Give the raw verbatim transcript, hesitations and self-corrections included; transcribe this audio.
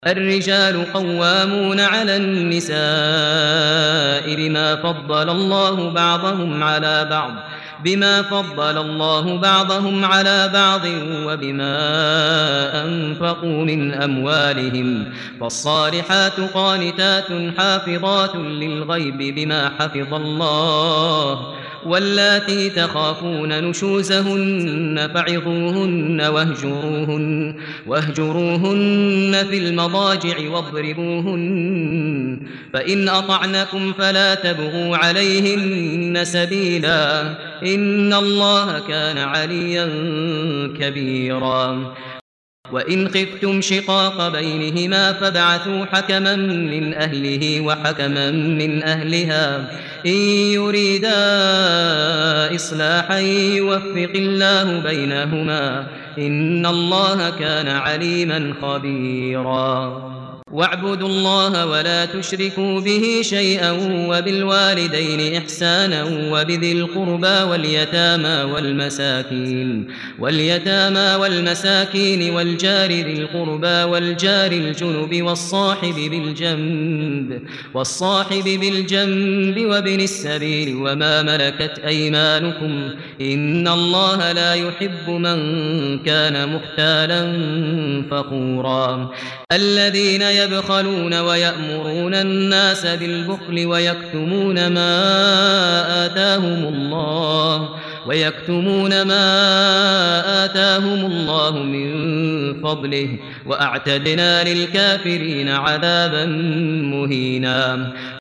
الرجال قوامون على النساء بما فضل الله بعضهم على بعض بما فضل الله بعضهم على بعض وبما أنفقوا من أموالهم فالصالحات قانتات حافظات للغيب بما حفظ الله واللاتي تخافون نشوزهن فعظوهن واهجروهن, واهجروهن في المضاجع واضربوهن فإن أطعنكم فلا تبغوا عليهن سبيلا إن الله كان عليا كبيرا وإن خفتم شقاق بينهما فابعثوا حكما من أهله وحكما من أهلها إن يريدا إصلاحا يوفق الله بينهما إن الله كان عليما خبيرا واعبدوا الله ولا تشركوا به شيئا وبالوالدين إحسانا وبذي القربى واليتامى والمساكين واليتامى والمساكين والجار ذي القربى والجار الجنب والصاحب بالجنب والصاحب بالجنب وابن السبيل وما ملكت أيمانكم إن الله لا يحب من كان مختالا فخورا الذين يبخلون ويأمرون الناس بالبخل ويكتمون ما آتاهم الله ويكتمون ما آتاهم الله من فضله وأعتدنا للكافرين عذابا مهينا